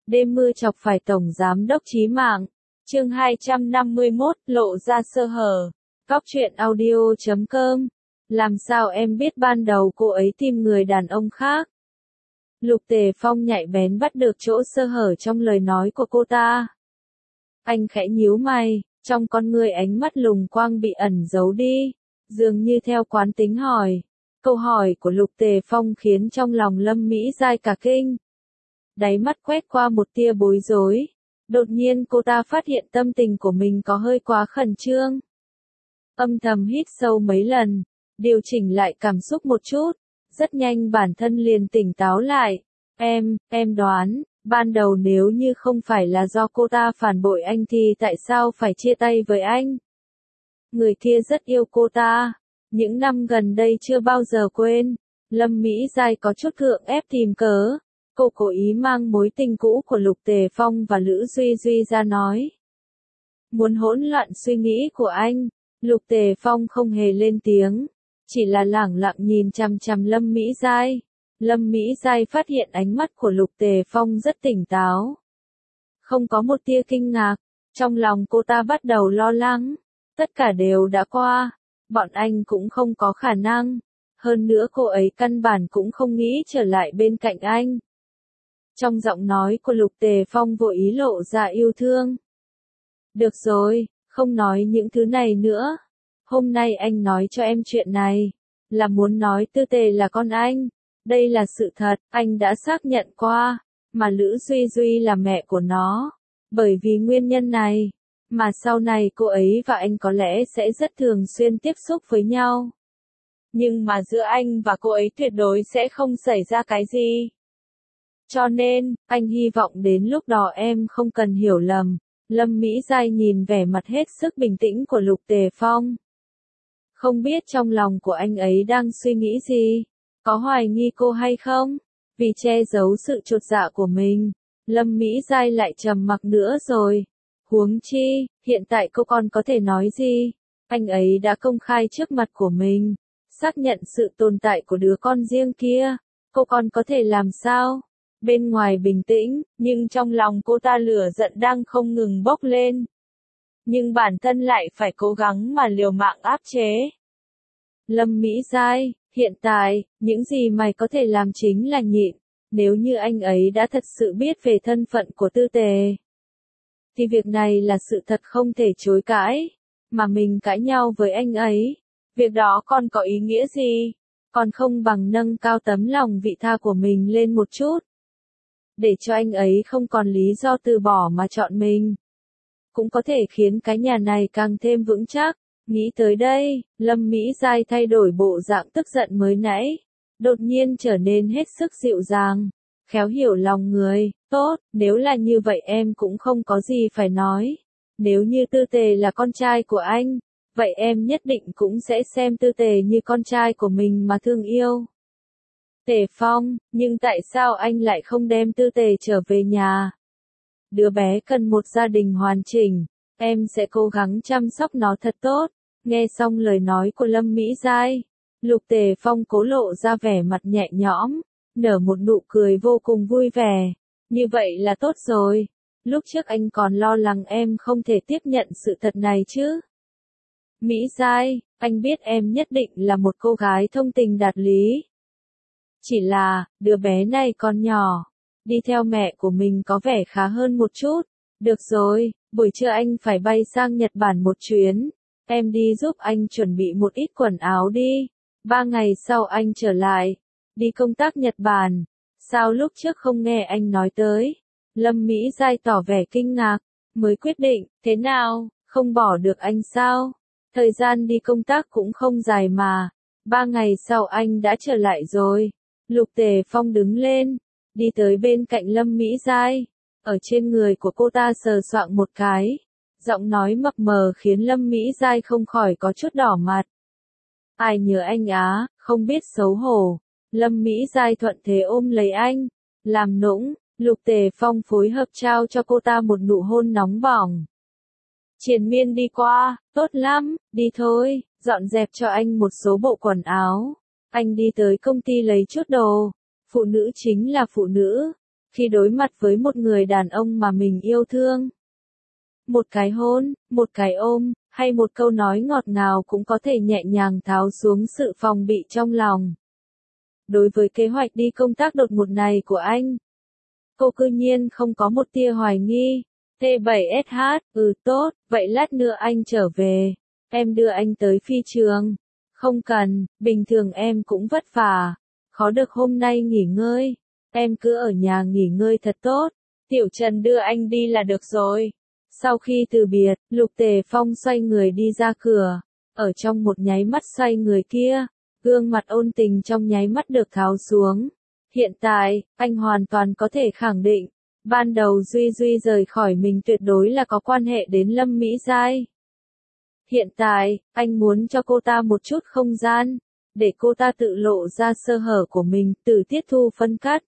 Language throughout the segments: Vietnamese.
đêm mưa chọc phải tổng giám đốc chí mạng. Chương 251, lộ ra sơ hở. Cóc truyện audio.com. Làm sao em biết ban đầu cô ấy tìm người đàn ông khác? Lục Tề Phong nhạy bén bắt được chỗ sơ hở trong lời nói của cô ta. Anh khẽ nhíu mày, trong con người ánh mắt lùng quang bị ẩn giấu đi, dường như theo quán tính hỏi. Câu hỏi của Lục Tề Phong khiến trong lòng Lâm Mỹ Giai cả kinh. Đáy mắt quét qua một tia bối rối. Đột nhiên cô ta phát hiện tâm tình của mình có hơi quá khẩn trương. Âm thầm hít sâu mấy lần, điều chỉnh lại cảm xúc một chút. Rất nhanh bản thân liền tỉnh táo lại. Em đoán, ban đầu nếu như không phải là do cô ta phản bội anh thì tại sao phải chia tay với anh? Người kia rất yêu cô ta. Những năm gần đây chưa bao giờ quên. Lâm Mỹ Giai có chút gượng ép tìm cớ. Cô cố ý mang mối tình cũ của Lục Tề Phong và Lữ Duy Duy ra nói. Muốn hỗn loạn suy nghĩ của anh, Lục Tề Phong không hề lên tiếng, chỉ là lẳng lặng nhìn chằm chằm Lâm Mỹ Giai. Lâm Mỹ Giai phát hiện ánh mắt của Lục Tề Phong rất tỉnh táo. Không có một tia kinh ngạc, trong lòng cô ta bắt đầu lo lắng. Tất cả đều đã qua, bọn anh cũng không có khả năng. Hơn nữa cô ấy căn bản cũng không nghĩ trở lại bên cạnh anh. Trong giọng nói của Lục Tề Phong vô ý lộ ra yêu thương. Được rồi, không nói những thứ này nữa. Hôm nay anh nói cho em chuyện này, là muốn nói Tư Tề là con anh. Đây là sự thật, anh đã xác nhận qua, mà Lữ Duy Duy là mẹ của nó. Bởi vì nguyên nhân này, mà sau này cô ấy và anh có lẽ sẽ rất thường xuyên tiếp xúc với nhau. Nhưng mà giữa anh và cô ấy tuyệt đối sẽ không xảy ra cái gì. Cho nên, anh hy vọng đến lúc đó em không cần hiểu lầm. Lâm Mỹ Giai nhìn vẻ mặt hết sức bình tĩnh của Lục Tề Phong. Không biết trong lòng của anh ấy đang suy nghĩ gì? Có hoài nghi cô hay không? Vì che giấu sự chột dạ của mình, Lâm Mỹ Giai lại trầm mặc nữa rồi. Huống chi, hiện tại cô còn có thể nói gì? Anh ấy đã công khai trước mặt của mình, xác nhận sự tồn tại của đứa con riêng kia. Cô còn có thể làm sao? Bên ngoài bình tĩnh, nhưng trong lòng cô ta lửa giận đang không ngừng bốc lên. Nhưng bản thân lại phải cố gắng mà liều mạng áp chế. Lâm Mỹ Giai, hiện tại, những gì mày có thể làm chính là nhịn. Nếu như anh ấy đã thật sự biết về thân phận của Tư Tề, thì việc này là sự thật không thể chối cãi. Mà mình cãi nhau với anh ấy, việc đó còn có ý nghĩa gì? Còn không bằng nâng cao tấm lòng vị tha của mình lên một chút. Để cho anh ấy không còn lý do từ bỏ mà chọn mình. Cũng có thể khiến cái nhà này càng thêm vững chắc. Nghĩ tới đây, Lâm Mỹ Giai thay đổi bộ dạng tức giận mới nãy. Đột nhiên trở nên hết sức dịu dàng. Khéo hiểu lòng người. Tốt, nếu là như vậy em cũng không có gì phải nói. Nếu như Tư Tề là con trai của anh, vậy em nhất định cũng sẽ xem Tư Tề như con trai của mình mà thương yêu. Tề Phong, nhưng tại sao anh lại không đem Tư Tề trở về nhà? Đứa bé cần một gia đình hoàn chỉnh, em sẽ cố gắng chăm sóc nó thật tốt. Nghe xong lời nói của Lâm Mỹ Giai, Lục Tề Phong cố lộ ra vẻ mặt nhẹ nhõm, nở một nụ cười vô cùng vui vẻ. Như vậy là tốt rồi. Lúc trước anh còn lo lắng em không thể tiếp nhận sự thật này chứ. Mỹ Giai, anh biết em nhất định là một cô gái thông tình đạt lý. Chỉ là, đứa bé này còn nhỏ, đi theo mẹ của mình có vẻ khá hơn một chút. Được rồi, buổi trưa anh phải bay sang Nhật Bản một chuyến. Em đi giúp anh chuẩn bị một ít quần áo đi. 3 ngày sau anh trở lại. Đi công tác Nhật Bản. Sao lúc trước không nghe anh nói tới? Lâm Mỹ Giai tỏ vẻ kinh ngạc. Mới quyết định, thế nào, không bỏ được anh sao? Thời gian đi công tác cũng không dài mà. 3 ngày sau anh đã trở lại rồi. Lục Tề Phong đứng lên, đi tới bên cạnh Lâm Mỹ Giai. Ở trên người của cô ta sờ soạng một cái. Giọng nói mập mờ khiến Lâm Mỹ Giai không khỏi có chút đỏ mặt. Ai nhớ anh á, không biết xấu hổ. Lâm Mỹ Giai thuận thế ôm lấy anh. Làm nũng, Lục Tề Phong phối hợp trao cho cô ta một nụ hôn nóng bỏng. Triền miên đi qua, tốt lắm, đi thôi, dọn dẹp cho anh một số bộ quần áo. Anh đi tới công ty lấy chút đồ. Phụ nữ chính là phụ nữ. Khi đối mặt với một người đàn ông mà mình yêu thương, một cái hôn, một cái ôm, hay một câu nói ngọt ngào cũng có thể nhẹ nhàng tháo xuống sự phòng bị trong lòng. Đối với kế hoạch đi công tác đột ngột này của anh, cô cư nhiên không có một tia hoài nghi. T7SH, tốt, vậy lát nữa anh trở về, em đưa anh tới phi trường. Không cần, bình thường em cũng vất vả, khó được hôm nay nghỉ ngơi, em cứ ở nhà nghỉ ngơi thật tốt, Tiểu Trần đưa anh đi là được rồi. Sau khi từ biệt, Lục Tề Phong xoay người đi ra cửa, ở trong một nháy mắt xoay người kia, gương mặt ôn tình trong nháy mắt được tháo xuống. Hiện tại, anh hoàn toàn có thể khẳng định, ban đầu Duy Duy rời khỏi mình tuyệt đối là có quan hệ đến Lâm Mỹ Giai. Hiện tại, anh muốn cho cô ta một chút không gian, để cô ta tự lộ ra sơ hở của mình, tự tiết thu phân cắt.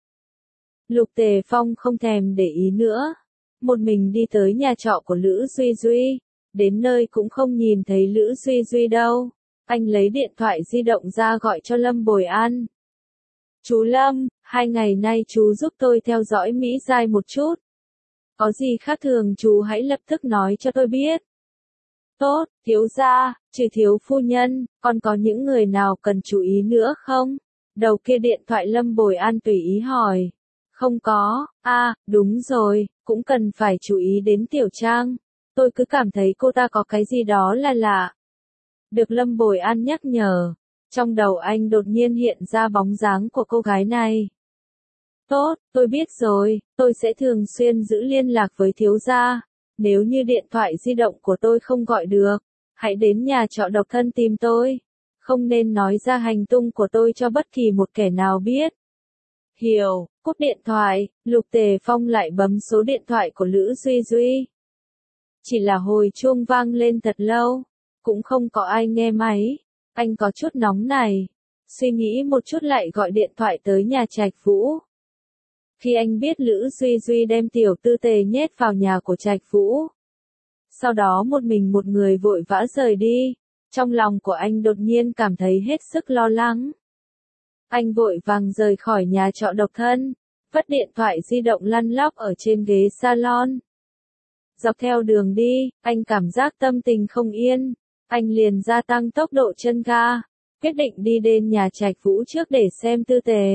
Lục Tề Phong không thèm để ý nữa, một mình đi tới nhà trọ của Lữ Duy Duy, đến nơi cũng không nhìn thấy Lữ Duy Duy đâu. Anh lấy điện thoại di động ra gọi cho Lâm Bồi An. Chú Lâm, 2 ngày nay chú giúp tôi theo dõi Mỹ Giai một chút. Có gì khác thường chú hãy lập tức nói cho tôi biết. Tốt, thiếu gia, trừ thiếu phu nhân, còn có những người nào cần chú ý nữa không? Đầu kia điện thoại Lâm Bồi An tùy ý hỏi. Không có, đúng rồi, cũng cần phải chú ý đến Tiểu Trang. Tôi cứ cảm thấy cô ta có cái gì đó là lạ. Được Lâm Bồi An nhắc nhở, trong đầu anh đột nhiên hiện ra bóng dáng của cô gái này. Tốt, tôi biết rồi, tôi sẽ thường xuyên giữ liên lạc với thiếu gia. Nếu như điện thoại di động của tôi không gọi được, hãy đến nhà trọ độc thân tìm tôi. Không nên nói ra hành tung của tôi cho bất kỳ một kẻ nào biết. Hiểu, cúp điện thoại, Lục Tề Phong lại bấm số điện thoại của Lữ Duy Duy. Chỉ là hồi chuông vang lên thật lâu, cũng không có ai nghe máy. Anh có chút nóng này, suy nghĩ một chút lại gọi điện thoại tới nhà Trạch Vũ. Khi anh biết Lữ Duy Duy đem tiểu tư Tề nhét vào nhà của Trạch Vũ, sau đó một mình một người vội vã rời đi, trong lòng của anh đột nhiên cảm thấy hết sức lo lắng. Anh vội vàng rời khỏi nhà trọ độc thân, vứt điện thoại di động lăn lóc ở trên ghế salon. Dọc theo đường đi, anh cảm giác tâm tình không yên, anh liền gia tăng tốc độ chân ga, quyết định đi đến nhà Trạch Vũ trước để xem tư Tề.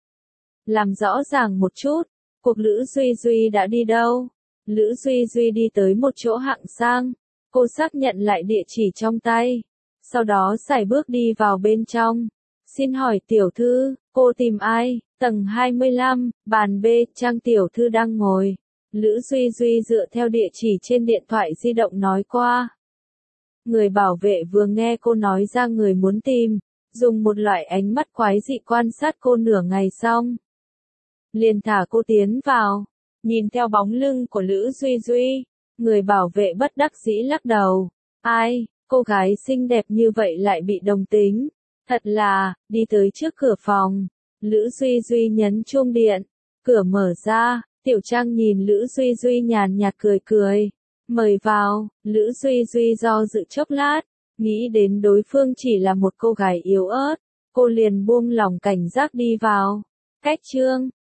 Làm rõ ràng một chút, cuộc Lữ Duy Duy đã đi đâu? Lữ Duy Duy đi tới một chỗ hạng sang, cô xác nhận lại địa chỉ trong tay, sau đó sải bước đi vào bên trong. Xin hỏi tiểu thư, cô tìm ai? Tầng 25, bàn B, Trang tiểu thư đang ngồi. Lữ Duy Duy dựa theo địa chỉ trên điện thoại di động nói qua. Người bảo vệ vừa nghe cô nói ra người muốn tìm, dùng một loại ánh mắt quái dị quan sát cô nửa ngày xong, liền thả cô tiến vào. Nhìn theo bóng lưng của Lữ Duy Duy, người bảo vệ bất đắc dĩ lắc đầu. Ai, cô gái xinh đẹp như vậy lại bị đồng tính. Thật là, đi tới trước cửa phòng. Lữ Duy Duy nhấn chuông điện. Cửa mở ra, Tiểu Trang nhìn Lữ Duy Duy nhàn nhạt cười cười. Mời vào, Lữ Duy Duy do dự chốc lát, nghĩ đến đối phương chỉ là một cô gái yếu ớt. Cô liền buông lỏng cảnh giác đi vào. Cách Trương,